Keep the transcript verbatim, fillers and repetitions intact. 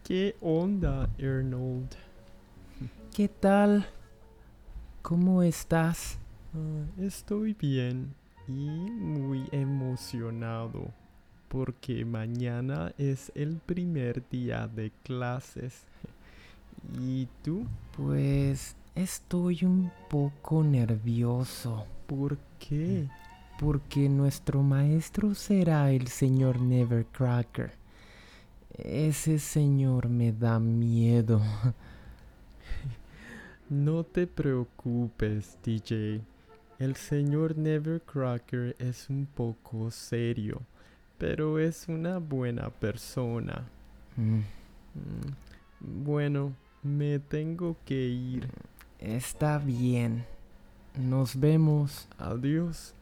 ¿Qué onda, Arnold? ¿Qué tal? ¿Cómo estás? Ah, estoy bien y muy emocionado porque mañana es el primer día de clases. ¿Y tú? Pues estoy un poco nervioso ¿Por qué? porque nuestro maestro será el señor Nevercracker. Ese señor me da miedo. No te preocupes, D J. El señor Nevercracker es un poco serio, pero es una buena persona. Mm, Mm, Bueno, me tengo que ir. Está bien. Nos vemos. Adiós.